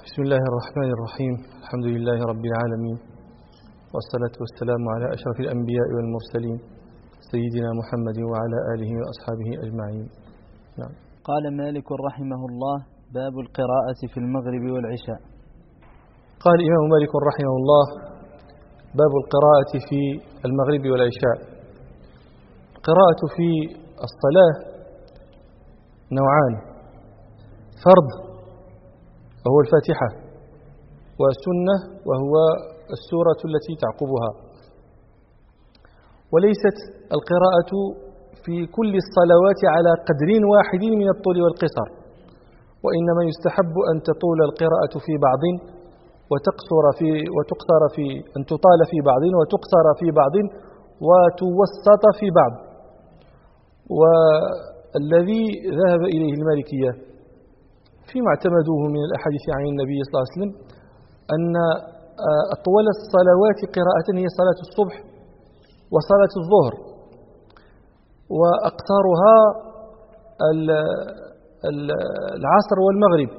بسم الله الرحمن الرحيم. الحمد لله رب العالمين، والصلاة والسلام على أشرف الأنبياء والمرسلين سيدنا محمد وعلى آله وأصحابه أجمعين. نعم. قال مالك رحمه الله: باب القراءة في المغرب والعشاء. قال الإمام مالك رحمه الله: باب القراءة في المغرب والعشاء. القراءة في الصلاة نوعان: فرض وهو الفاتحة، والسنة وهو السورة التي تعقبها. وليست القراءة في كل الصلوات على قدر واحد من الطول والقصر، وإنما يستحب أن تطول القراءة في بعض وتقصر في أن تطال في بعض وتقصر في بعض وتوسط في بعض. والذي ذهب إليه المالكية فيما اعتمدوه من الأحاديث عن النبي صلى الله عليه وسلم أن أطول الصلوات قراءة هي صلاة الصبح وصلاة الظهر، وأقصرها العصر والمغرب،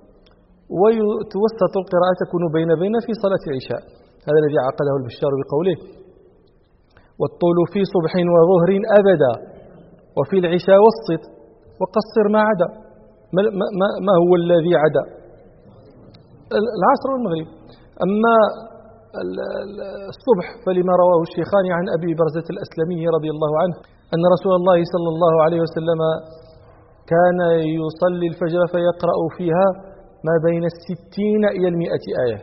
وتوسط القراءة تكون بين في صلاة العشاء. هذا الذي عقده البشار بقوله: والطول في صبح وظهر أبدا، وفي العشاء وسط وقصر ما عدا. ما هو الذي عدا؟ العصر والمغرب. أما الصبح فلما رواه الشيخان عن أبي برزة الأسلمي رضي الله عنه أن رسول الله صلى الله عليه وسلم كان يصلي الفجر فيقرأ فيها ما بين 60 إلى 100 آية.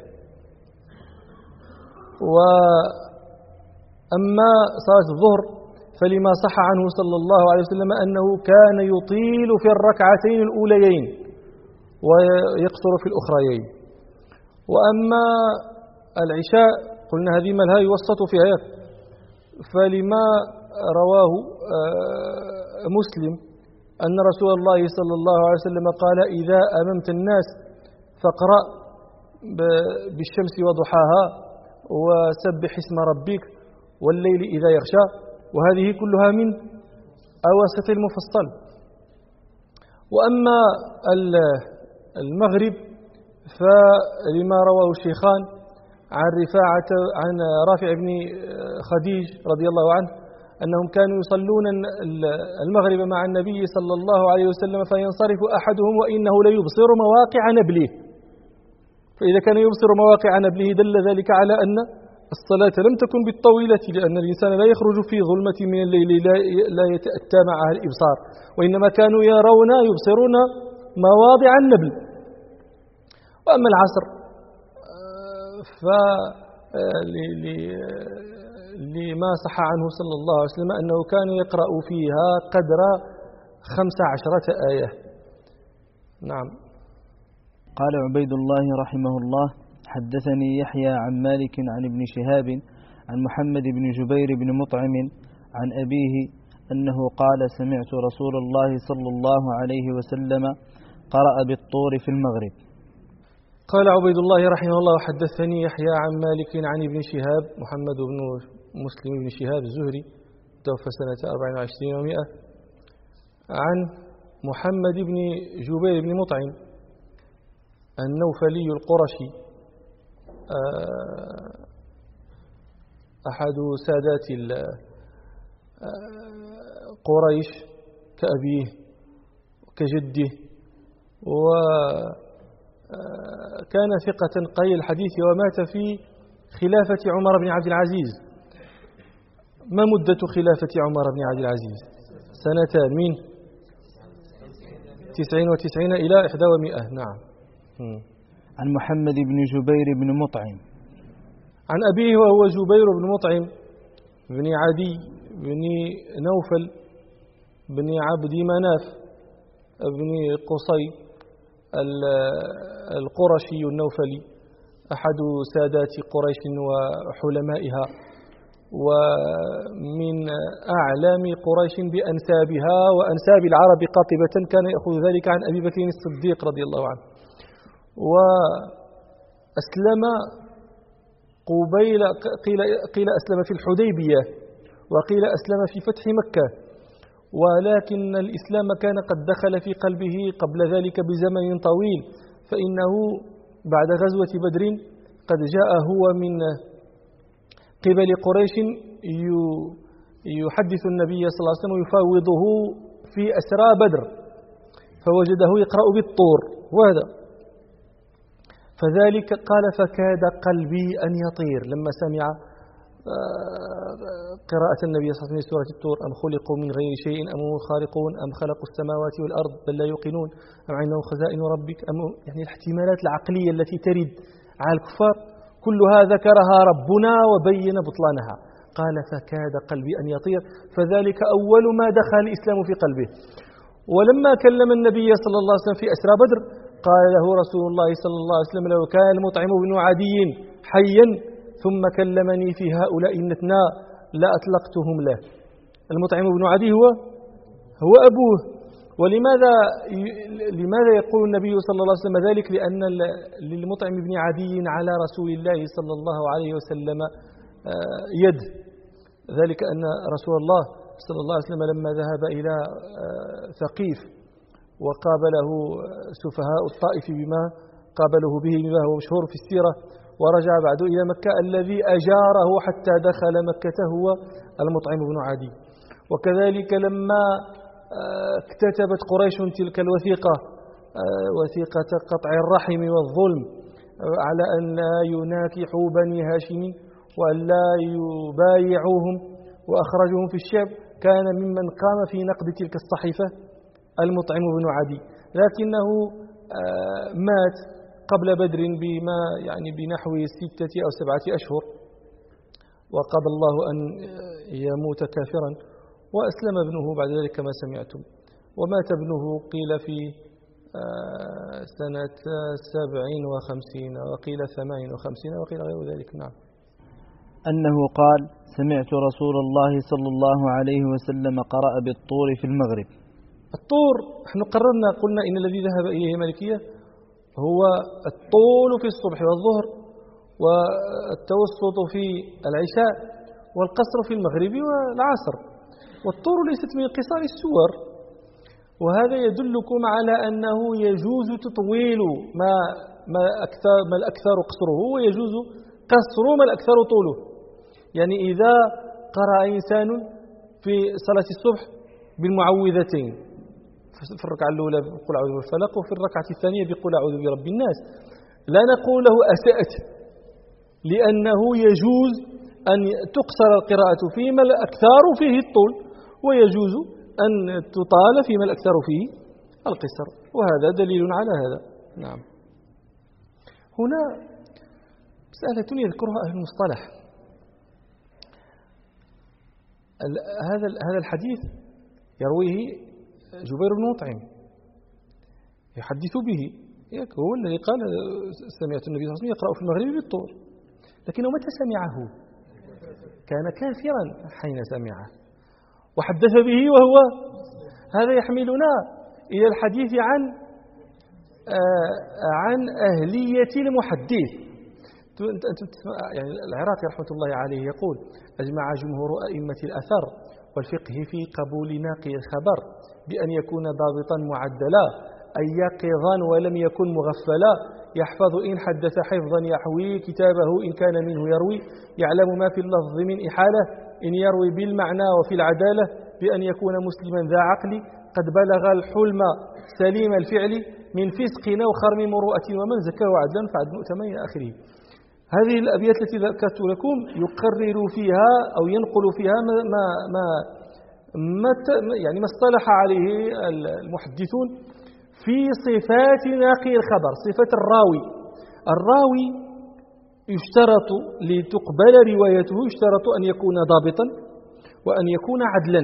وأما صلاة الظهر فلما صح عنه صلى الله عليه وسلم أنه كان يطيل في الركعتين الأوليين ويقصر في الأخريين. وأما العشاء قلنا هذه ما لها يوسط فيها، فلما رواه مسلم أن رسول الله صلى الله عليه وسلم قال: إذا أممت الناس فاقرأ بالشمس وضحاها وسبح اسم ربك والليل إذا يغشى. وهذه كلها من أواسط المفصل. وأما المغرب فلما رواه الشيخان عن رافع بن خديج رضي الله عنه أنهم كانوا يصلون المغرب مع النبي صلى الله عليه وسلم فينصرف أحدهم وإنه ليبصر مواقع نبله. فإذا كان يبصر مواقع نبله دل ذلك على أن الصلاة لم تكن بالطويلة، لأن الإنسان لا يخرج في ظلمة من الليل لا يتأتى معها الإبصار، وإنما كانوا يبصرون مواضع النبل. وأما العصر لما صح عنه صلى الله عليه وسلم أنه كان يقرأ فيها قدر 15 آية. نعم. قال عبيد الله رحمه الله: حدثني يحيى عن مالك عن ابن شهاب عن محمد بن جبير بن مطعم عن أبيه أنه قال: سمعت رسول الله صلى الله عليه وسلم قرأ بالطور في المغرب. قال عبيد الله رحمه الله: حدثني يحيى عن مالك عن ابن شهاب، محمد بن مسلم بن شهاب الزهري توفى سنة 24 و100، عن محمد بن جبير بن مطعم النوفلي القرشي، أحد سادات قريش كأبيه كجده، وكان ثقة قليل الحديث، ومات في خلافة عمر بن عبد العزيز. ما مدة خلافة عمر بن عبد العزيز؟ سنتان، من 99 إلى 100. نعم. عن محمد بن جبير بن مطعم عن أبيه وهو جبير بن مطعم بن عدي بن نوفل بن عبد مناف بن قصي القرشي النوفلي، أحد سادات قريش وحلمائها، ومن أعلام قريش بأنسابها وأنساب العرب قاطبة. كان يأخذ ذلك عن أبي بكر الصديق رضي الله عنه. وأسلم قيل أسلم في الحديبية، وقيل أسلم في فتح مكة، ولكن الإسلام كان قد دخل في قلبه قبل ذلك بزمن طويل، فإنه بعد غزوة بدر قد جاء هو من قبل قريش يحدث النبي صلى الله عليه وسلم ويفاوضه في أسرى بدر، فوجده يقرأ بالطور وهذا، فذلك قال فكاد قلبي أن يطير لما سمع قراءة النبي صلى الله عليه وسلم سورة الطور: أم خلقوا من غير شيء أم هم الخالقون أم خلقوا السماوات والأرض بل لا يوقنون أم عندهم خزائن ربك أم يعني الاحتمالات العقلية التي ترد على الكفار كلها ذكرها ربنا وبين بطلانها. قال فكاد قلبي أن يطير، فذلك أول ما دخل الإسلام في قلبه. ولما كلم النبي صلى الله عليه وسلم في أسرى بدر قال له رسول الله صلى الله عليه وسلم: لو كان المطعم بن عدي حيا ثم كلمني في هؤلاء النتنا لا أطلقتهم له. المطعم بن عدي هو أبوه. لماذا يقول النبي صلى الله عليه وسلم ذلك؟ لأن للمطعم بن عدي على رسول الله صلى الله عليه وسلم يد، ذلك أن رسول الله صلى الله عليه وسلم لما ذهب إلى ثقيف وقابله سفهاء الطائف بما قابله به بما هو مشهور في السيرة، ورجع بعد إلى مكة، الذي أجاره حتى دخل مكة هو المطعم بن عدي. وكذلك لما اكتتبت قريش تلك الوثيقة، وثيقة قطع الرحم والظلم، على أن لا يناكحوا بني هاشم وأن لا يبايعوهم وأخرجوهم في الشعب، كان ممن قام في نقد تلك الصحيفة المطعم بن عدي، لكنه مات قبل بدر بما يعني بنحو 6 أو 7 أشهر، وقضى الله أن يموت كافرا، وأسلم ابنه بعد ذلك كما سمعتم. ومات ابنه قيل في سنة 57 وقيل 58 وقيل غير ذلك. نعم. أنه قال: سمعت رسول الله صلى الله عليه وسلم قرأ بالطور في المغرب. الطور نحن قررنا قلنا إن الذي ذهب إليه مالكية هو الطول في الصبح والظهر، والتوسط في العشاء، والقصر في المغرب والعصر. والطور ليست من قصار السور، وهذا يدلكم على أنه يجوز تطويل ما الأكثر قصره، ويجوز قصر ما الأكثر طوله. يعني إذا قرأ إنسان في صلاة الصبح بالمعوذتين في الركعة الأولى بقول أعوذ بالفلق، وفي الركعة الثانية بقول أعوذ برب الناس، لا نقول له أسأت، لأنه يجوز أن تقصر القراءة فيما الأكثر فيه الطول، ويجوز أن تطال فيما الأكثر فيه القصر، وهذا دليل على هذا. نعم. هنا مسألة يذكرها أهل المصطلح. هذا الحديث يرويه جبير بن مطعم يحدث به، هو الذي قال: سمعت النبي صلى الله عليه وسلم يقرأ في المغرب بالطور. لكنه متى سمعه؟ كان كافرا حين سمعه وحدث به وهو. هذا يحملنا إلى الحديث عن أهلية المحدث. يعني العراقي رحمة الله عليه يقول: أجمع جمهور أئمة الأثر والفقه في قبول ناقل الخبر بأن يكون ضابطا معدلا، أي يقظا ولم يكن مغفلا، يحفظ إن حدث حفظا يحوي كتابه إن كان منه يروي، يعلم ما في اللفظ من إحالة إن يروي بالمعنى وفي العدالة، بأن يكون مسلما ذا عقل قد بلغ الحلم سليم الفعل من فسق أو خرم مروءة ومن زكاه عدلا فعدل مؤتمن إلى آخره. هذه الأبيات التي ذكرت لكم يقرر فيها أو ينقل فيها ما اصطلح عليه المحدثون في صفات ناقل الخبر، صفة الراوي. الراوي يشترط لتقبل روايته يشترط أن يكون ضابطا وأن يكون عدلا.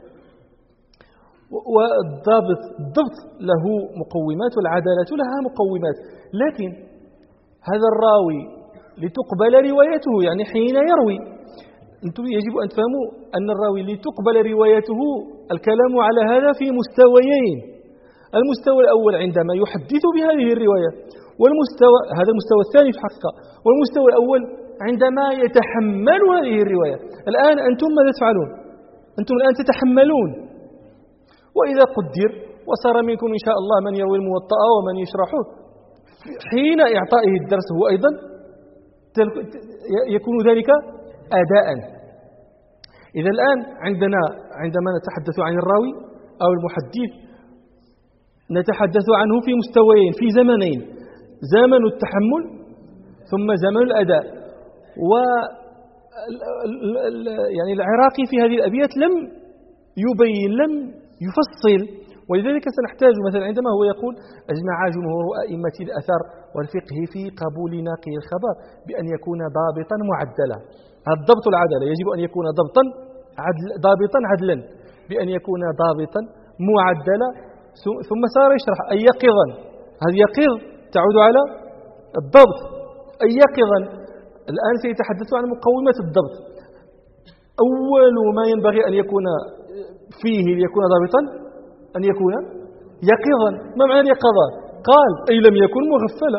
والضبط له مقومات والعدالة لها مقومات، لكن هذا الراوي لتقبل روايته يعني حين يروي، أنتم يجب أن تفهموا أن الراوي لتقبل روايته الكلام على هذا في مستويين. المستوى الأول عندما يحدث بهذه الرواية، هذا المستوى الثاني في حقيقة، والمستوى الأول عندما يتحمل هذه الرواية. الآن أنتم ماذا تفعلون؟ أنتم الآن تتحملون، وإذا قدر وصار منكم إن شاء الله من يروي الموطأ ومن يشرحه حين إعطائه الدرس هو أيضا يكون ذلك أداء. إذا الآن عندما نتحدث عن الراوي أو المحدث نتحدث عنه في مستويين، في زمنين: زمن التحمل ثم زمن الأداء. يعني العراقي في هذه الأبيات لم يبين، لم يفصل، ولذلك سنحتاج مثلا عندما هو يقول: أجمع جمهور أئمة الأثر والفقه في قبول ناقل الخبر بأن يكون ضابطا معدلا. الضبط العدالة يجب أن يكون ضابطا عدلا، بأن يكون ضابطا معدلا. ثم صار يشرح أي يقظا، هذا يقظ تعود على الضبط، أي يقظا. الآن سيتحدث عن مقومات الضبط. أول ما ينبغي أن يكون فيه ليكون ضابطا أن يكون يقظا. ما معنى اليقظة؟ قال: أي لم يكن مغفلا.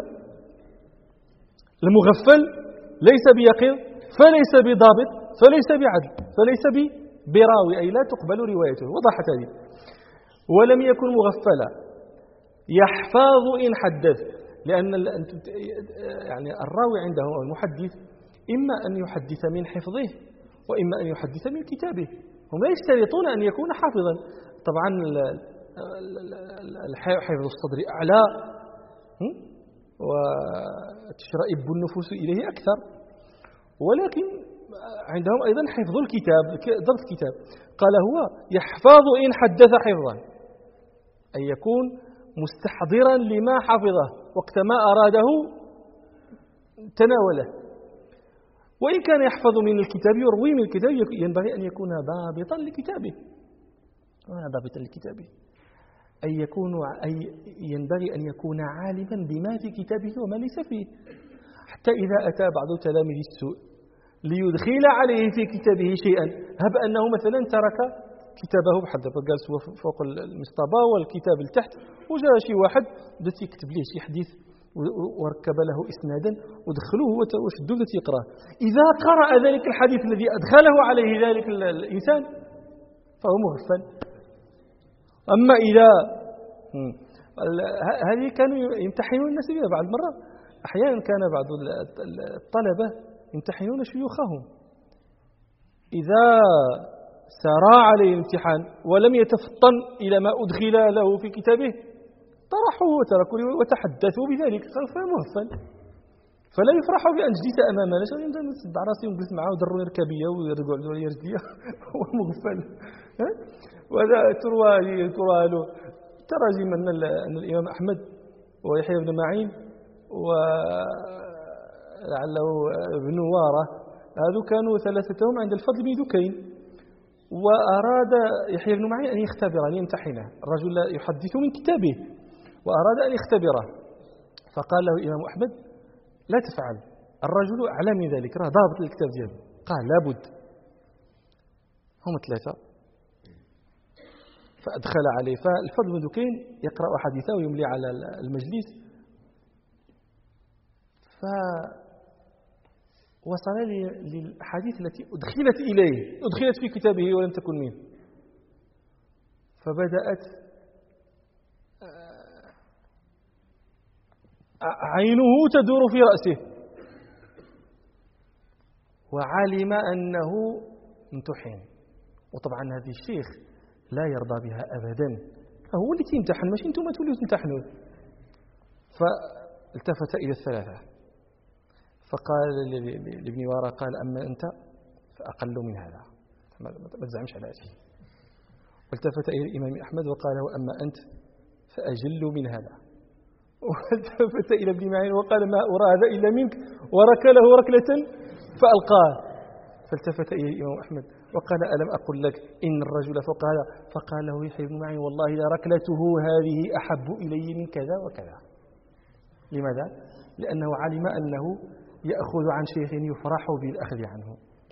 المغفل ليس بيقظ، فليس بضابط، فليس بعدل، فليس براوي، أي لا تقبل روايته. وضحت هذه. ولم يكن مغفلا يحفظ إن حدث، لأن يعني الراوي عنده أو المحدث إما أن يحدث من حفظه وإما أن يحدث من كتابه. هم لا يشترطون أن يكون حافظا. طبعا حفظ الصدر أعلى وتشرئب النفوس إليه أكثر، ولكن عندهم أيضا حفظ الكتاب، ضبط الكتاب. قال: هو يحفظ إن حدث حفظا، أن يكون مستحضرا لما حفظه وقت ما أراده تناوله. وإن كان يحفظ من الكتاب، يروي من الكتاب، ينبغي أن يكون ضابطا لكتابه. ضابطا لكتابه أي ينبغي أن يكون عالما بما في كتابه وما ليس فيه، حتى إذا أتى بعض تلاميذ السوء ليدخل عليه في كتابه شيئا، هب أنه مثلا ترك كتابه بحال دابا جالس فوق المصطبة والكتاب لتحت، وجاء شي واحد بدا يكتب ليه شي حديث وركب له إسنادا ودخلوه وشدوه بدا يقراه. إذا قرأ ذلك الحديث الذي أدخله عليه ذلك الإنسان فهو مغفل. أما إذا هذه كانوا يمتحنون الناس بها بعض المرات. أحيانا كان بعض الطلبة يمتحنون شيوخهم، إذا سرى عليه الامتحان ولم يتفطن إلى ما أدخل له في كتابه طرحوه وتركوا وتحدثوا بذلك، فهو مغفل. فلا يفرح بأن جلس أمامنا، نصدع راسي ونجلس معه ودروني ركابية ويرجعوا لي رجلية هو مغفل. وهذا تروى له تراجم أن الإمام أحمد ويحيى بن معين ولعله ابن وارة، هذو كانوا ثلاثتهم عند الفضل بن دكين، وأراد يحيى بن معين أن يختبره، أن يمتحنه. الرجل لا يحدث من كتابه وأراد أن يختبره، فقال له الإمام أحمد: لا تفعل، الرجل أعلى من ذلك، راه ضابط الكتاب دياله. قال: لابد. هم ثلاثة، فأدخل عليه. فالفضل بن دكين يقرأ حديثه ويملي على المجلس، فوصل للحديث التي أدخلت إليه، أدخلت في كتابه ولم تكن منه، فبدأت عينه تدور في رأسه، وعلم أنه امتحن. وطبعا هذا الشيخ لا يرضى بها أبدا، هو اللي تمتحن، ماشي انتم تولوا تمتحنون. فالتفت إلى الثلاثة فقال لابن وارى: قال: أما أنت فأقل من هذا، ما تزعمش على هذه. والتفت إلى الإمام أحمد وقال: وأما أنت فأجل من هذا. والتفت إلى ابن معين وقال: ما أرى هذا إلا منك، وركله ركلة فألقاه. فالتفت إلى الإمام أحمد وقال: ألم أقل لك إن الرجل فوق هذا؟ فقال له يحيى بن معين: والله لركلته هذه أحب إلي من كذا وكذا. لماذا؟ لأنه علم أنه يأخذ عن شيخ يفرح بالأخذ عنه.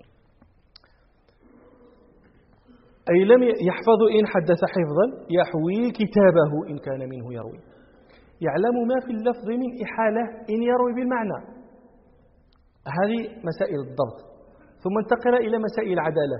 أي لم يحفظ إن حدث حفظا يحوي كتابه إن كان منه يروي، يعلم ما في اللفظ من إحالة إن يروي بالمعنى. هذه مسائل الضبط. ثم انتقل إلى مسائل العدالة.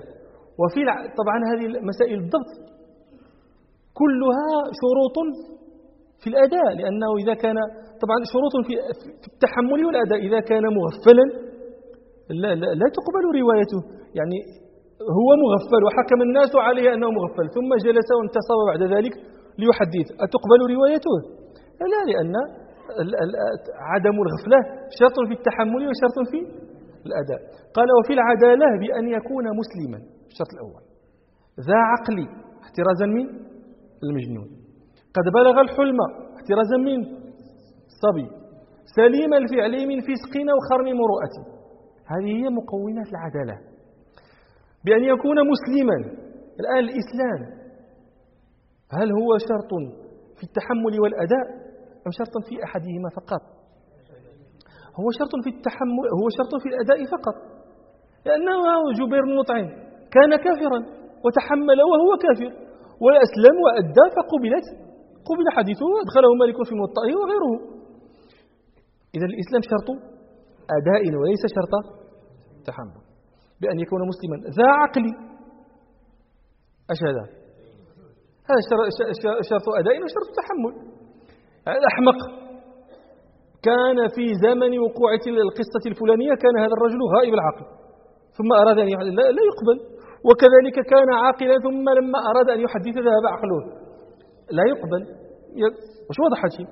طبعا هذه مسائل الضبط كلها شروط في الأداء، لأنه إذا كان طبعا شروط في التحمل والأداء، إذا كان مغفلا لا تقبل روايته. يعني هو مغفل وحكم الناس عليه أنه مغفل، ثم جلس وانتصب بعد ذلك ليحدث، أتقبل روايته؟ لا، لأن عدم الغفلة شرط في التحمل وشرط في الأداء. قال وفي العدالة بأن يكون مسلما، الشرط الأول، ذا عقل احترازا من المجنون، قد بلغ الحلم احترازا من الصبي، سليم الفعل من فسق أو خرم مروءة. هذه هي مقومات العدالة، بأن يكون مسلما. الآن الإسلام هل هو شرط في التحمل والأداء أم شرط في أحدهما فقط؟ هو شرط في التحمل، هو شرط في الأداء فقط، لأنه جبير بن مطعم كان كافرا وتحمل وهو كافر وأسلم وأدى قبل حديثه وأدخله مالك في موطئه وغيره. إذا الإسلام شرط أداء وليس شرط تحمل، بأن يكون مسلما ذا عقل. أش هذا؟ هذا شرط أداء وشرط تحمل. الأحمق كان في زمن وقوع القصة الفلانية كان هذا الرجل غائب العقل، ثم أراد أن يحدث لا يقبل. وكذلك كان عاقلا ثم لما أراد أن يحدث ذهب عقله، لا يقبل. وش وضح شيء؟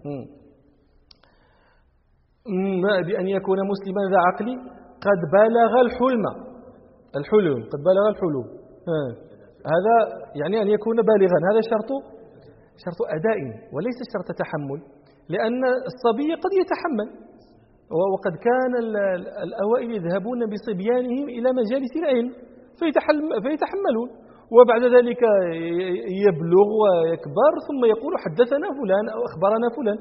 بأن يكون مسلما ذا عقل قد بلغ الحلم قد بلغ الحلم. هذا يعني أن يكون بالغا، هذا شرط أداء وليس شرط تحمل، لأن الصبي قد يتحمل. وقد كان الأوائل يذهبون بصبيانهم إلى مجالس العلم فيتحملون، وبعد ذلك يبلغ ويكبر ثم يقول حدثنا فلان أو أخبرنا فلان.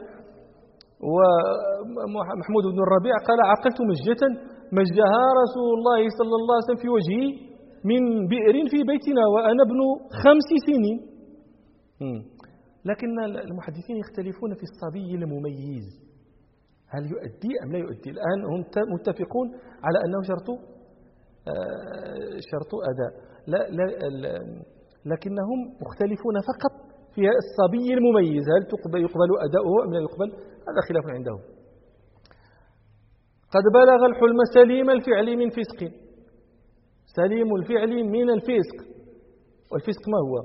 ومحمود بن الربيع قال عقلت مجة مجها رسول الله صلى الله عليه وسلم في وجهي من بئر في بيتنا وأنا ابن 5 سنين. لكن المحدثين يختلفون في الصبي المميز، هل يؤدي أم لا يؤدي. الآن هم متفقون على أنه شرط أداء، لكنهم مختلفون فقط في الصبي المميز، هل يقبل أداؤه أم لا يقبل، هذا خلاف عندهم. قد بلغ الحلم سليم الفعل من فسق، سليم الفعل من الفسق. والفسق ما هو؟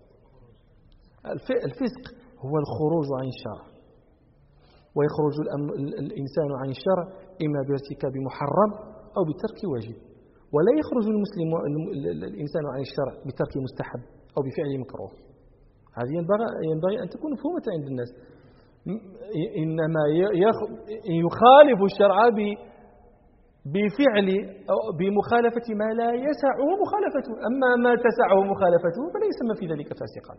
الفسق هو الخروج عن الشرع، ويخرج الإنسان عن الشرع إما بارتكاب محرم أو بترك واجب، ولا يخرج الإنسان عن الشرع بترك مستحب أو بفعل مكروه. هذه ينبغي أن تكون مفهومة عند الناس. إنما يخالف الشرع بفعل أو بمخالفة ما لا يسعه مخالفته، أما ما تسعه مخالفته فلا يسمى في ذلك فاسقا.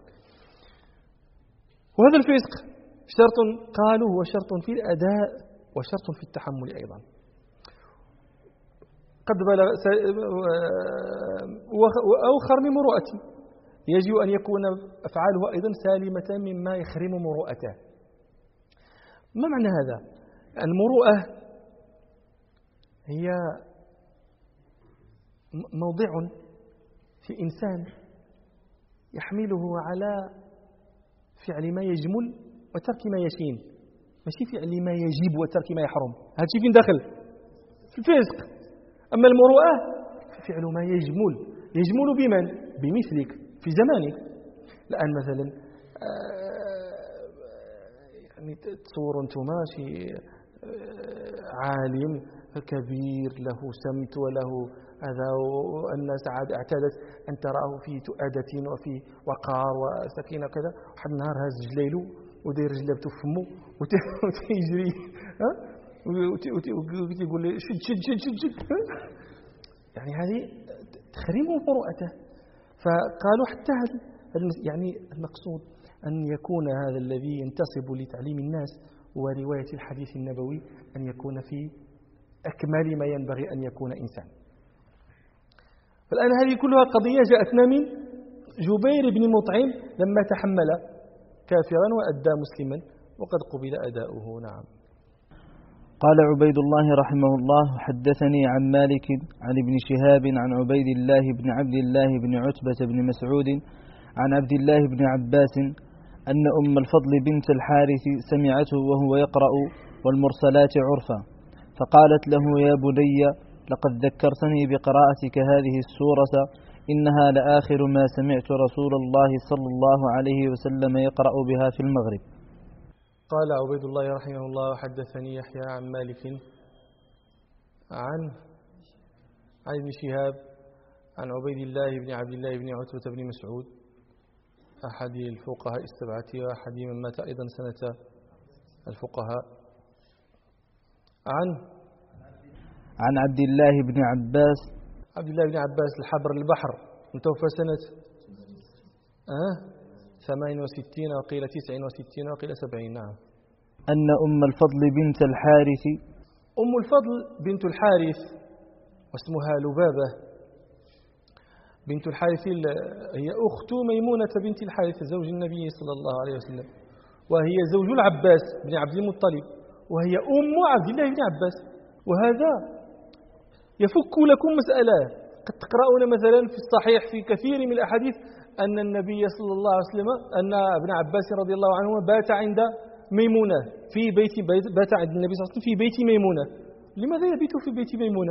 وهذا الفسق شرط قالوا هو شرط في الأداء وشرط في التحمل أيضا. قد بلغ أو خرم مروءة، يجب أن يكون أفعاله أيضا سالمة مما يخرم مروءته. ما معنى هذا؟ المروءة هي موضع في إنسان يحمله على فعل ما يجمل وترك ما يشين، ماشي فعل ما يجب وترك ما يحرم. هذا شيء فين داخل؟ في الفسق. أما المروءة فعل ما يجمل بمن؟ بمثلك في زمانك. الآن مثلا يعني تصور أنتم شي عالم كبير له سمت وله هذا، والناس عاد اعتادت أن تراه في تؤدة وفي وقار وسكينة كذا، واحد النهار هاز جليلو ودير جلابته في فمه وتيجري وتقول لي شد يعني هذه تخريم مروءته. فقالوا حتى يعني المقصود أن يكون هذا الذي ينتصب لتعليم الناس ورواية الحديث النبوي أن يكون في أكمل ما ينبغي أن يكون إنسان. فالآن هذه كلها قضية جاءتنا من جبير بن مطعم لما تحمل كافرا وأدى مسلما وقد قبل أداؤه. نعم. قال عبيد الله رحمه الله: حدثني عن مالك عن ابن شهاب عن عبيد الله بن عبد الله بن عتبة بن مسعود عن عبد الله بن عباس أن أم الفضل بنت الحارث سمعته وهو يقرأ والمرسلات عرفا، فقالت له: يا بني، لقد ذكرتني بقراءتك هذه السورة، إنها لآخر ما سمعت رسول الله صلى الله عليه وسلم يقرأ بها في المغرب. قال عبيد الله رحمه الله: حدثني يحيى عن مالك عن ابن شهاب عن عبيد الله بن عبد الله بن عتبة بن مسعود أحد الفقهاء السبعة وأحد من مات أيضا سنة الفقهاء عن عبد الله بن عباس الحبر البحر، متوفى سنة 68 وقيل 69 وقيل 70. نعم. أن أم الفضل بنت الحارث، أم الفضل بنت الحارث واسمها لبابة بنت الحارث، هي أخت ميمونة بنت الحارث زوج النبي صلى الله عليه وسلم، وهي زوج العباس بن عبد المطلب، وهي أم عبد الله بن عباس. وهذا يفك لكم مسألة. قد تقرؤون مثلا في الصحيح في كثير من الأحاديث أن النبي صلى الله عليه وسلم، أن ابن عباس رضي الله عنه بات عند ميمونة بات عند النبي صلى الله عليه وسلم في بيت ميمونة. لماذا يبيت في بيت ميمونة؟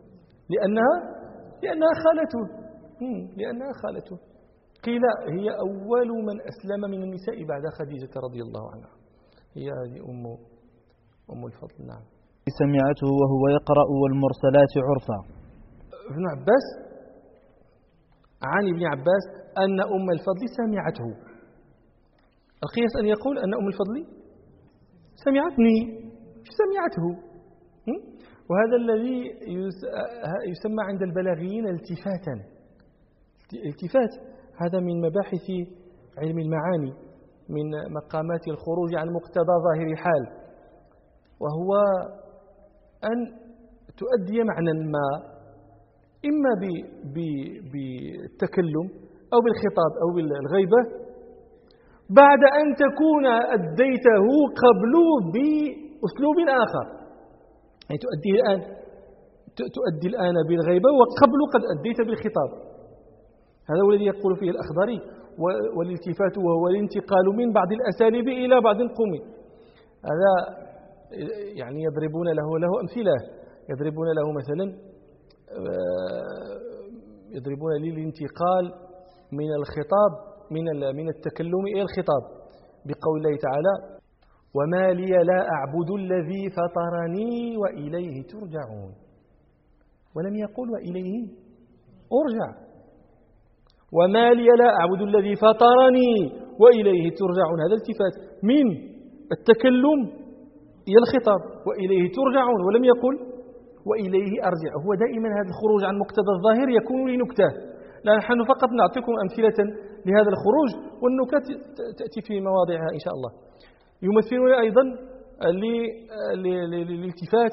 لأنها خالته. قيل هي أول من أسلم من النساء بعد خديجة رضي الله عنها، هي هذه أم الفضل. نعم. سمعته وهو يقرأ والمرسلات عرفا. ابن عباس عن ابن عباس أن أم الفضل سمعته. القياس أن يقول أن أم الفضل سمعته. وهذا الذي يسمى عند البلاغيين التفاتا. التفات هذا من مباحث علم المعاني، من مقامات الخروج عن مقتضى ظاهر الحال، وهو أن تؤدي معنى ما إما بالتكلم أو بالخطاب أو بالغيبة بعد أن تكون أديته قبل بأسلوب آخر. يعني تؤدي الآن بالغيبة وقبل قد أديت بالخطاب. هذا هو الذي يقول فيه الأخضري. والالتفات وهو الانتقال من بعض الأساليب إلى بعض القوم. هذا يعني يضربون له أمثلة. يضربون له مثلا، يضربون للانتقال من الخطاب من التكلم إلى الخطاب بقول الله تعالى: وما لي لا أعبد الذي فطرني وإليه ترجعون. ولم يقل وإليه أرجع. وما لي لا أعبد الذي فطرني وإليه ترجعون. هذا التفات من التكلم إلى الخطاب وإليه ترجعون، ولم يقل وإليه أرجع. هو دائما هذا الخروج عن مقتضى الظاهر يكون لنكتة. نحن فقط نعطيكم أمثلة لهذا الخروج، والنكت تأتي في مواضعها إن شاء الله. يمثلون أيضا للالتفات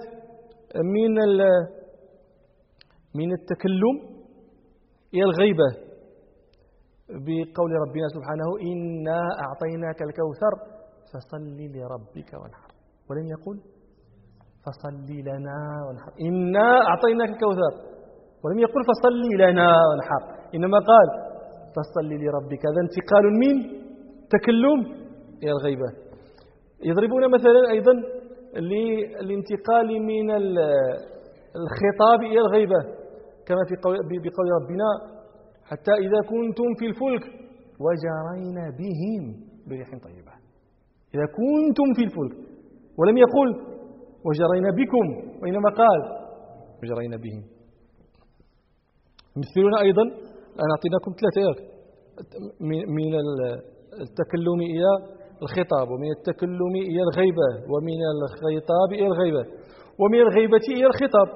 من التكلم إلى الغيبة بقول ربنا سبحانه: إنا أعطيناك الكوثر فصل لربك وانحر. ولم يقل فصل لنا وانحر. إنا أعطيناك الكوثر، ولم يقل فصل لنا وانحر، إنما قال فصل لربك. هذا انتقال من تكلم إلى الغيبة. يضربون مثلا أيضا للانتقال من الخطاب إلى الغيبة، كما بقول ربنا: حتى إذا كنتم في الفلك وجرين بهم بريح طيبة. إذا كنتم في الفلك، ولم يقل وجرين بكم، وإنما قال وجرين بهم. مثلون أيضا، أنا أعطيناكم ثلاثة: من التكلم إلى الخطاب، ومن التكلم إلى الغيبة، ومن الخطاب إلى الغيبة، ومن الغيبة إلى الخطاب.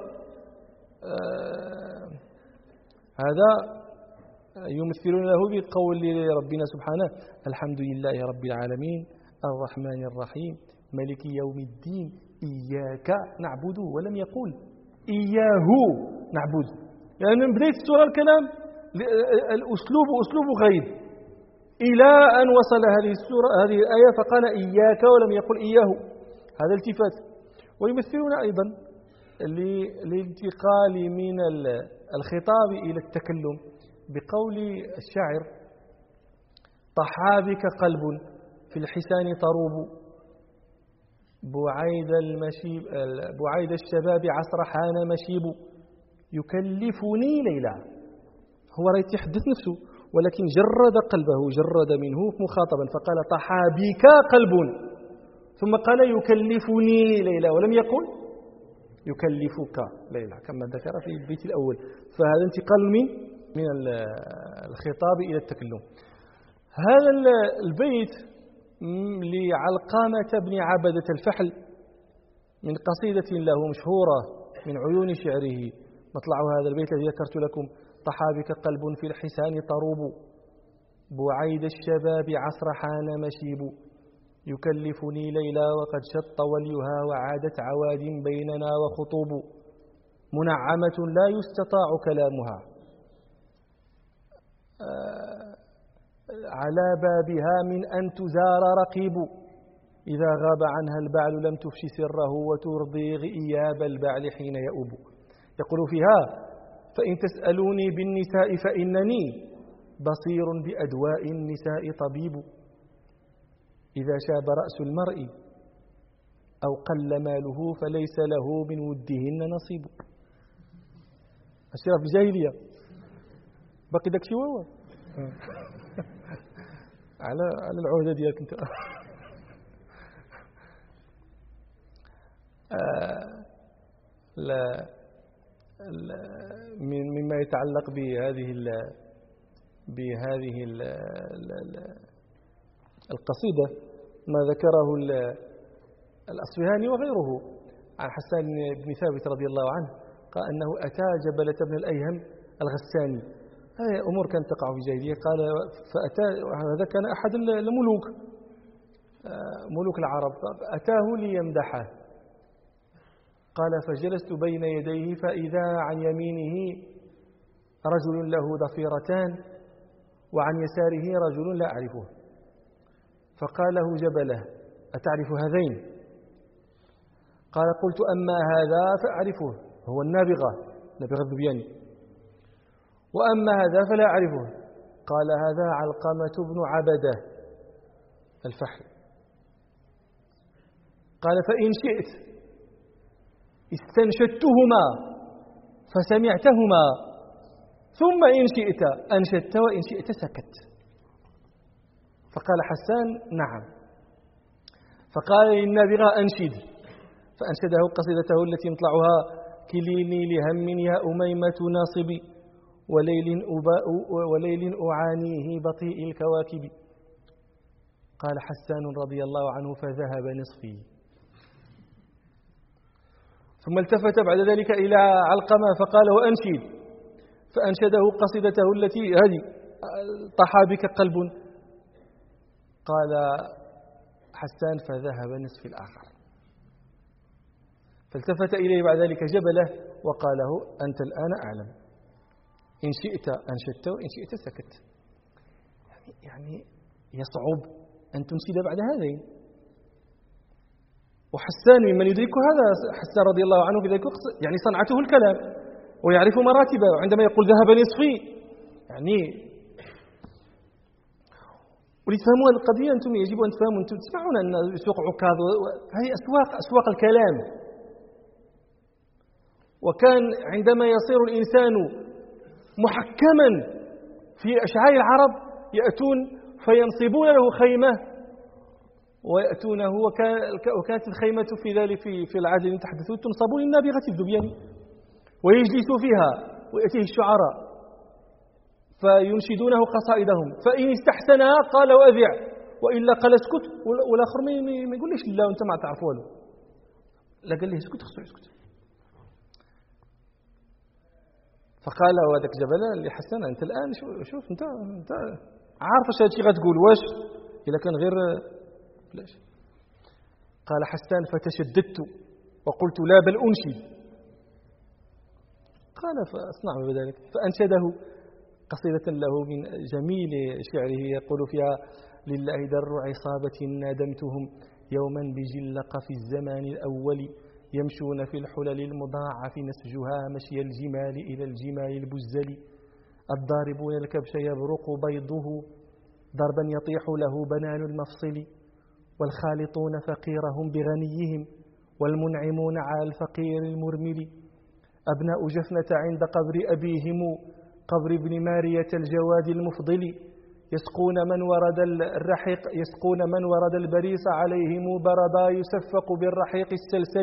هذا يمثلون له بقول ربنا سبحانه: الحمد لله رب العالمين الرحمن الرحيم مالك يوم الدين إياك نعبد. ولم يقل إياه نعبد. يعني من بداية السورة الكلام الأسلوب أسلوب غيب، إلى أن وصل هذه الآية فقال إياك ولم يقل إياه. هذا التفات. ويمثلون أيضا للانتقال من الخطاب إلى التكلم بقول الشاعر: طحى بك قلب في الحسان طروب بعيد الشباب عصر حان مشيب يكلفني ليلى. هو راه يتحدث نفسه ولكن جرد قلبه، جرد منه مخاطبا، فقال طحى بك قلب، ثم قال يكلفني ليلى ولم يقل يكلفك ليلى كما ذكر في البيت الأول. فهذا انتقال من الخطاب إلى التكلم. هذا البيت لعلقمة بن عبدة الفحل من قصيدة له مشهورة من عيون شعره. مطلع هذا البيت الذي ذكرت لكم: طحى بك قلب في الحسان طروب بعيد الشباب عصر حان مشيب يكلفني ليلى وقد شط وليها وعادت عواد بيننا وخطوب منعمة لا يستطاع كلامها على بابها من أن تزار رقيب إذا غاب عنها البعل لم تفش سره وترضي غياب البعل حين يؤب. يقول فيها: فإن تسألوني بالنساء فإنني بصير بأدواء النساء طبيب إذا شاب رأس المرء أو قل ماله فليس له من ودهن نصيب. الشرف الجاهلية باقي داك شي واوا على العهدة ديالك انت. مما يتعلق بهذه القصيدة ما ذكره الأصفهاني وغيره عن حسان بن ثابت رضي الله عنه، قال أنه أتى جبلة بن الأيهم الغساني. هذه أمور كانت تقع في الجاهلية. قال فأتى، هذا كان أحد الملوك ملوك العرب، أتاه ليمدحه. قال فجلست بين يديه فإذا عن يمينه رجل له ضفيرتان وعن يساره رجل لا أعرفه. فقال له جبله: أتعرف هذين؟ قال: قلت أما هذا فأعرفه، هو النابغة الذبياني، وأما هذا فلا أعرفه. قال: هذا علقمة بن عبدة الفحل. قال: فإن شئت استنشدتهما فسمعتهما، ثم إن شئت أنشدت وإن شئت سكت. فقال حسان: نعم. فقال للنابغة: أنشد. فأنشده قصيدته التي مطلعها: كليني لهم يا أميمة ناصبي وليل أعانيه بطيء الكواكب. قال حسان رضي الله عنه: فذهب نصفي. ثم التفت بعد ذلك إلى علقمة فقال: وأنشد. فأنشده قصيدته التي هذه: طحى بك قلب. قال حسان: فذهب نصف الآخر. فالتفت إليه بعد ذلك جبله وقال له: أنت الآن أعلم، إن شئت أنشدت وإن شئت سكت. يعني يصعب أن تنشد بعد هذين. وحسان ممن يدرك هذا، حسان رضي الله عنه في ذلك الوقت يعني صنعته الكلام ويعرف مراتبه، وعندما يقول ذهب نصفي يعني ولتفهموا هذه القضية أنتم يجب أن تفهموا. أنتم تسمعون أن سوق عكاظ هذه أسواق الكلام. وكان عندما يصير الإنسان محكما في أشعار العرب يأتون فينصبون له خيمة ويأتونه، وكانت الخيمة في ذلك في العهد الذي تحدثوا تنصب للنابغة الذبياني ويجلس فيها ويأتيه الشعراء فينشدونه قصائدهم، فإن استحسنها قال وأذع، وإلا قال اسكت. والآخر ما يقولش لا وأنت ما تعرف والو، لا قال له اسكت خصو يسكت. فقال هذاك جبل لحسن: أنت الآن شوف أنت عارف اش هادشي غتقول، واش إلا كان غير بلاش. قال حسان: فتشددت وقلت: لا بل أنشد. قال: فاصنع بذلك. فأنشده قصيدة له من جميل شعره يقول فيها: لله در عصابة نادمتهم يوما بجلق في الزمان الأول يمشون في الحلل المضاعف نسجها مشي الجمال إلى الجمال البزل الضاربون الكبش يبرق بيضه ضربا يطيح له بنان المفصل والخالطون فقيرهم بغنيهم والمنعمون على الفقير المرمل أبناء جفنة عند قبر أبيهم قبر ابن مارية الجواد المفضل يسقون من ورد البريس عليهم بردا يسفق بالرحيق السلسل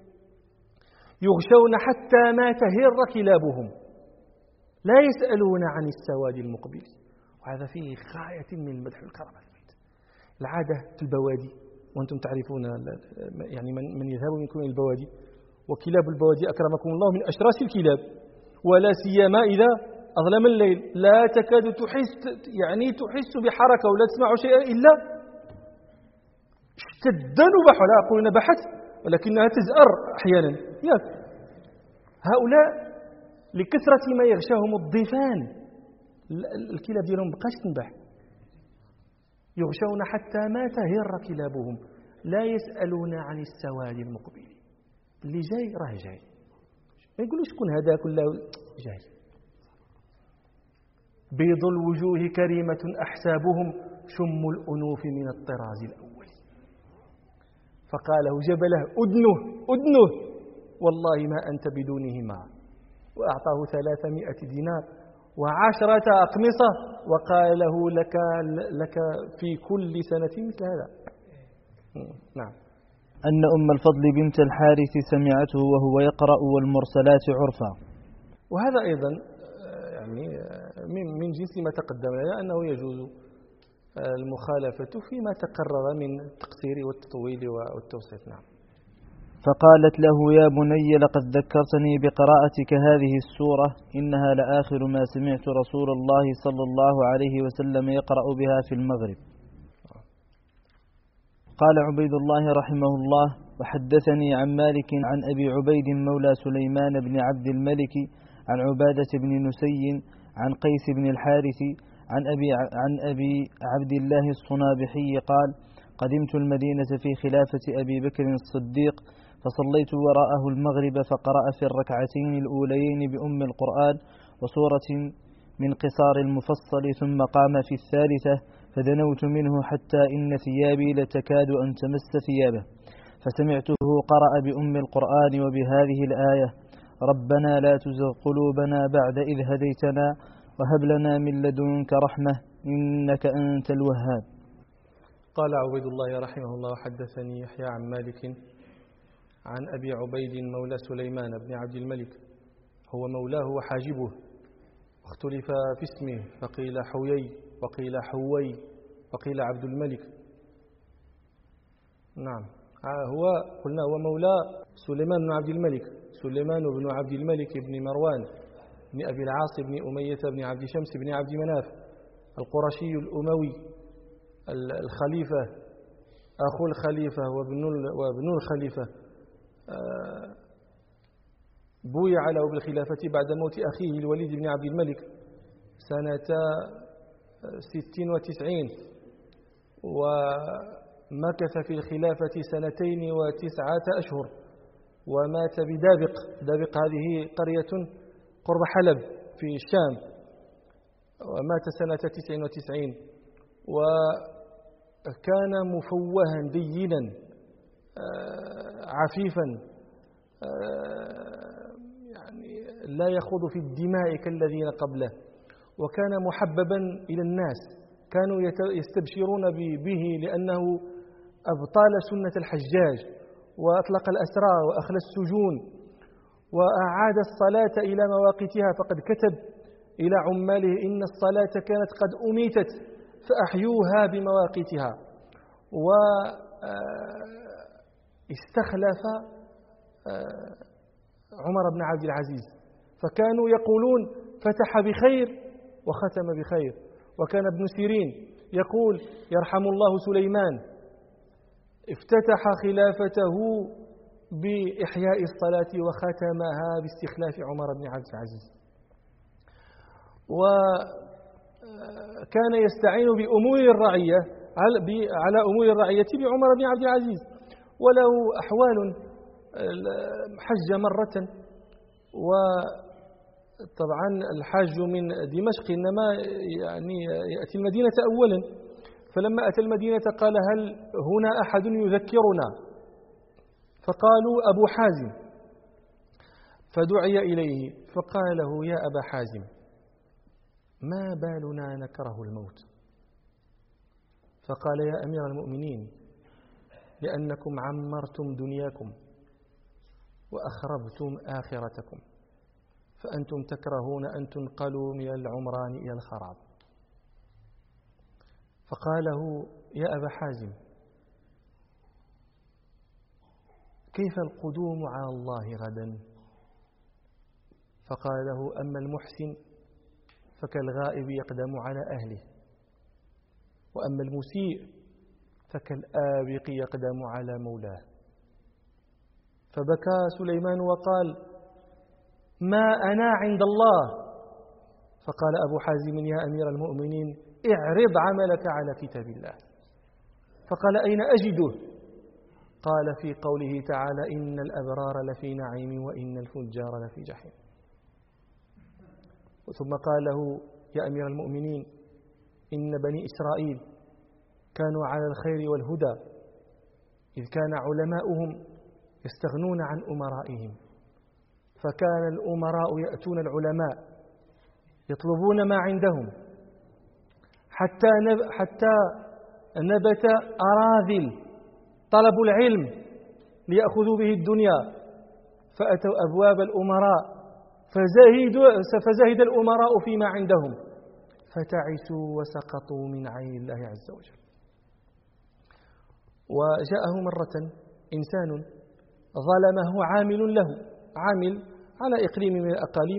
يغشون حتى ما تهر كلابهم لا يسألون عن السواد المقبل. وهذا فيه غاية من المدح والكرم. العادة في البوادي، وأنتم تعرفون يعني من يذهب منكم إلى البوادي، وكلاب البوادي أكرمكم الله من أشراس الكلاب، ولا سيما إذا أظلم الليل لا تكاد تحس بحركة ولا تسمع شيئا إلا اشتد نبح، لا أقول نبحت ولكنها تزأر أحيانا. هؤلاء لكثرة ما يغشاهم الضيفان الكلاب ديالهم بقاش تنبح، يغشون حتى ما تهر كلابهم لا يسألون عن السواد المقبل. اللي جاي راه جاي، ما يقولوش شكون هذا كله جاي. بيض الوجوه كريمة أحسابهم شم الأنوف من الطراز الأول. فقاله جبله أدنه والله ما أنت بدونهما، وأعطاه 300 دينار و10 أقمصة وقال له لك في كل سنة مثل هذا. نعم. أن أم الفضل بنت الحارث سمعته وهو يقرأ والمرسلات عرفا. وهذا أيضا يعني من جنس ما تقدم لنا أنه يجوز المخالفة فيما تقرر من التقصير والتطويل والتوسيط. نعم. فقالت له يا بني لقد ذكرتني بقراءتك هذه السورة إنها لآخر ما سمعت رسول الله صلى الله عليه وسلم يقرأ بها في المغرب. قال عبيد الله رحمه الله وحدثني عن مالك عن أبي عبيد مولى سليمان بن عبد الملك عن عبادة بن نسي عن قيس بن الحارث عن أبي عبد الله الصنابحي قال قدمت المدينة في خلافة أبي بكر الصديق فصليت وراءه المغرب فقرأ في الركعتين الأوليين بأم القرآن وسورة من قصار المفصل ثم قام في الثالثة فدنوت منه حتى إن ثيابي لتكاد أن تمس ثيابه فسمعته قرأ بأم القرآن وبهذه الآية ربنا لا تزغ قلوبنا بعد إذ هديتنا وهب لنا من لدنك رحمة إنك أنت الوهاب. قال عبيد الله رحمه الله حدثني يحيى عن مالك عن أبي عبيد مولى سليمان بن عبد الملك هو مولاه وحاجبه، اختلف في اسمه فقيل حويي وقيل حوي وقيل عبد الملك. نعم قلنا هو مولى سليمان بن عبد الملك، سليمان بن عبد الملك بن مروان بن أبي العاص بن أمية بن عبد شمس بن عبد مناف القرشي الأموي الخليفة أخو الخليفة وابن الخليفة، بويع له بالخلافة بعد موت أخيه الوليد بن عبد الملك سنة 96 ومكث في الخلافة 2 و9 أشهر ومات بدابق. دابق هذه قرية قرب حلب في الشام، ومات سنة 99 وكان مفوها دينا عفيفا يعني لا يخوض في الدماء كالذين قبله، وكان محببا إلى الناس، كانوا يستبشرون به لأنه أبطال سنة الحجاج وأطلق الأسرى وأخلى السجون وأعاد الصلاة إلى مواقيتها، فقد كتب إلى عماله إن الصلاة كانت قد أميتت فأحيوها بمواقيتها. واستخلف عمر بن عبد العزيز فكانوا يقولون فتح بخير وختم بخير. وكان ابن سيرين يقول يرحم الله سليمان افتتح خلافته بإحياء الصلاة وختمها باستخلاف عمر بن عبد العزيز، وكان يستعين بأمور الرعية على أمور الرعية بعمر بن عبد العزيز. وله أحوال، حج مرة، وطبعا الحاج من دمشق إنما يعني يأتي المدينة أولا، فلما أتى المدينة قال هل هنا أحد يذكرنا؟ فقالوا أبو حازم، فدعي إليه فقال له يا أبا حازم ما بالنا نكره الموت؟ فقال يا أمير المؤمنين لأنكم عمرتم دنياكم وأخربتم آخرتكم، فأنتم تكرهون أن تنقلوا من العمران إلى الخراب. فقال له يا أبا حازم كيف القدوم على الله غدا؟ فقال له أما المحسن فكالغائب يقدم على أهله، وأما المسيء فكالآبق يقدم على مولاه. فبكى سليمان وقال ما أنا عند الله. فقال أبو حازم يا أمير المؤمنين اعرض عملك على كتاب الله. فقال أين أجده؟ قال في قوله تعالى إن الأبرار لفي نعيم وإن الفجار لفي جحيم. ثم قال له يا أمير المؤمنين إن بني إسرائيل كانوا على الخير والهدى إذ كان علماؤهم يستغنون عن أمرائهم، فكان الأمراء يأتون العلماء يطلبون ما عندهم حتى نبت أراذل طلبوا العلم ليأخذوا به الدنيا، فأتوا أبواب الأمراء فزهد الأمراء فيما عندهم فتعسوا وسقطوا من عين الله عز وجل. وجاءه مرة إنسان ظلمه عامل له، عامل على إقليم من الأقاليم،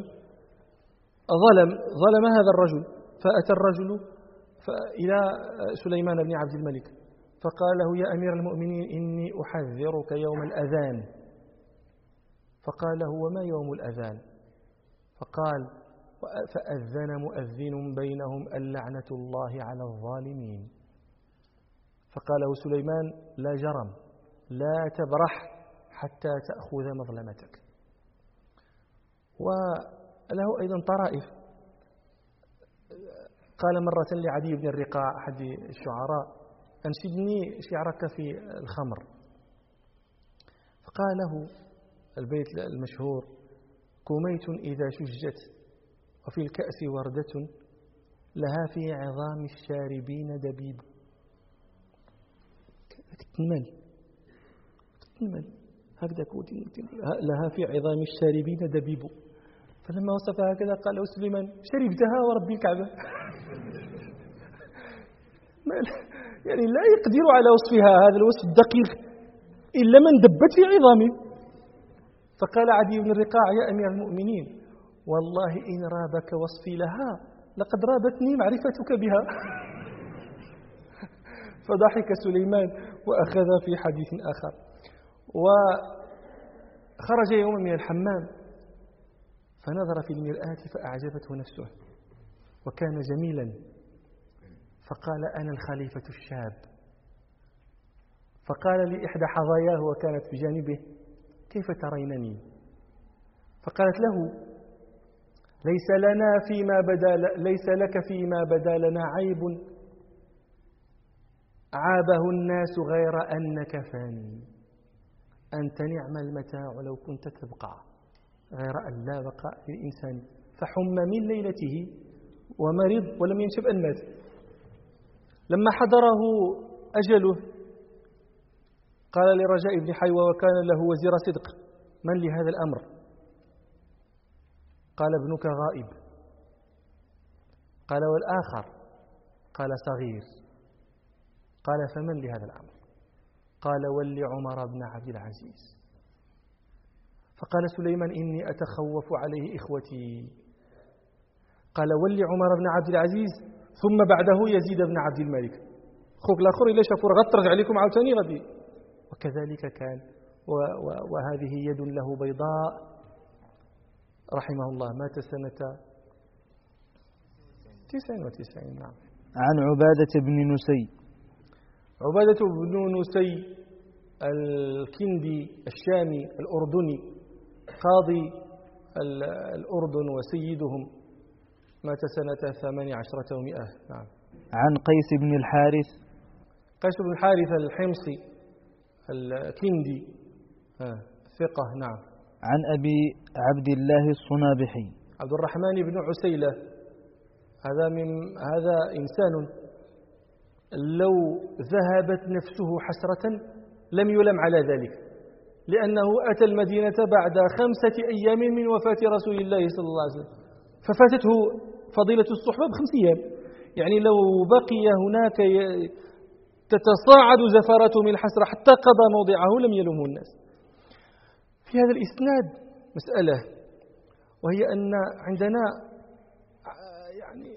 ظلم هذا الرجل، فأتى الرجل إلى سليمان بن عبد الملك فقال له يا أمير المؤمنين إني أحذرك يوم الأذان. فقال له وما يوم الأذان؟ فقال فأذن مؤذن بينهم اللعنة الله على الظالمين. فقال له سليمان لا جرم، لا تبرح حتى تأخذ مظلمتك. وله أيضا طرائف. قال مرة لعدي بن الرقاع أحد الشعراء أنشدني شعرك في الخمر. فقال له البيت المشهور كوميت إذا شجت وفي الكأس وردة لها في عظام الشاربين دبيب. تتمل هكذا لها في عظام الشاربين دبيب. فلما وصفها هكذا قال له سليمان شربتها ورب الكعبة. يعني لا يقدر على وصفها هذا الوصف الدقيق إلا من دبت في عظامه. فقال عدي بن الرقاع يا أمير المؤمنين والله إن رابك وصفي لها لقد رابتني معرفتك بها. فضحك سليمان وأخذ في حديث آخر. وخرج يوما من الحمام فنظر في المرآة فأعجبته نفسه وكان جميلا، فقال أنا الخليفة الشاب. فقال لإحدى حظاياه وكانت بجانبه كيف ترينني؟ فقالت له ليس لك فيما بدا لنا عيب عابه الناس غير أنك فاني، أنت نعم المتاع لو كنت تبقى غير أن لا بقاء للإنسان، فحم من ليلته ومرض ولم ينشب أن مات. لما حضره أجله قال لرجاء بن حيوة وكان له وزير صدق من لهذا الأمر؟ قال ابنك غائب. قال والآخر؟ قال صغير. قال فمن لهذا الأمر؟ قال ولي عمر بن عبد العزيز. فقال سليمان إني أتخوف عليه إخوتي. قال ولي عمر بن عبد العزيز ثم بعده يزيد بن عبد الملك. خوك الآخر إلا شافوا غد ترجع لكم عاوتاني غدي. وكذلك كان وهذه يد له بيضاء رحمه الله، مات سنة 99. نعم. عن عبادة بن نسي. عبادة بن نسي الكندي الشامي الأردني قاضي الأردن وسيدهم، مات سنة 18 و100. نعم. عن قيس بن الحارث قيس بن حارثة الحمصي الكندي ثقة. نعم. عن أبي عبد الله الصنابحي عبد الرحمن بن عسيلة، هذا إنسان لو ذهبت نفسه حسرة لم يلم على ذلك، لأنه أتى المدينة بعد 5 أيام من وفاة رسول الله صلى الله عليه وسلم، ففاتته فضيلة الصحبة ب5 أيام. يعني لو بقي هناك تتصاعد زفرته من الحسرة حتى قضى موضعه لم يلمه الناس. في هذا الإسناد مسألة، وهي أن عندنا يعني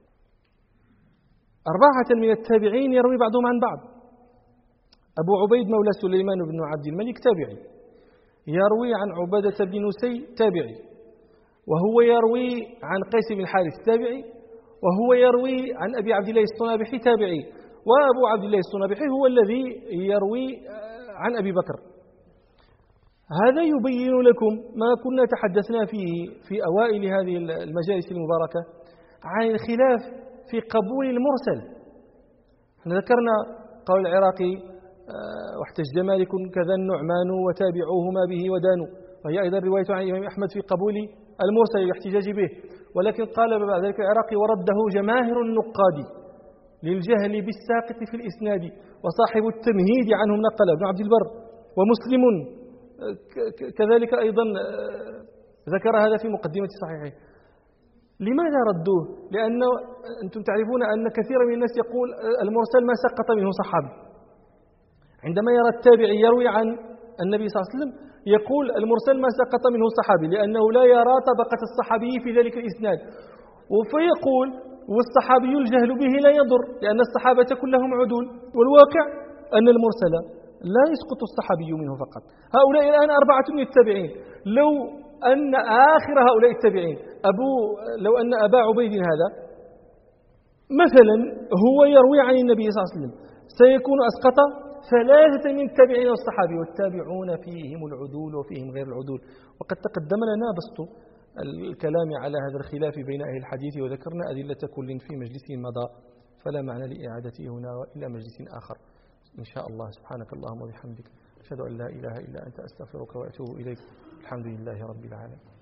4 من التابعين يروي بعضهم عن بعض. أبو عبيد مولى سليمان بن عبد الملك تابعي، يروي عن عبادة بن نسي تابعي، وهو يروي عن قيس بن حارث تابعي، وهو يروي عن أبي عبد الله الصنابحي تابعي، وأبو عبد الله الصنابحي هو الذي يروي عن أبي بكر. هذا يبين لكم ما كنا تحدثنا فيه في أوائل هذه المجالس المباركة عن الخلاف في قبول المرسل. احنا ذكرنا قول العراقي واحتج مالك كذا النعمان وتابعوهما به ودانوا، وهي أيضا رواية عن الإمام أحمد في قبول المرسل الاحتجاج به. ولكن قال بعد ذلك العراقي ورده جماهير النقاد للجهل بالساقط في الإسناد، وصاحب التمهيد عنهم نقل ابن عبد البر ومسلم كذلك أيضا ذكر هذا في مقدمة صحيحه. لماذا ردوه؟ لأنه أنتم تعرفون أن كثير من الناس يقول المرسل ما سقط منه صحابي. عندما يرى التابعي يروي عن النبي صلى الله عليه وسلم يقول المرسل ما سقط منه صحابي، لأنه لا يرى طبقة الصحابي في ذلك الإسناد، فيقول والصحابي الجهل به لا يضر لأن الصحابة كلهم عدول، والواقع أن المرسل لا يسقط الصحابي منه فقط. هؤلاء الآن 4 من التابعين، لو أن آخر هؤلاء التابعين لو أن أبا عبيد هذا مثلا هو يروي عن النبي صلى الله عليه وسلم سيكون أسقط 3 من التابعين والصحابي، والتابعون فيهم العدول وفيهم غير العدول. وقد تقدم لنا بسط الكلام على هذا الخلاف بين أهل الحديث، وذكرنا أدلة كل في مجلس مضى، فلا معنى لإعادته هنا إلى مجلس آخر إن شاء الله. سبحانك اللهم وبحمدك، أشهد أن لا إله إلا أنت، أستغفرك وأتوب إليك. الحمد لله رب العالمين.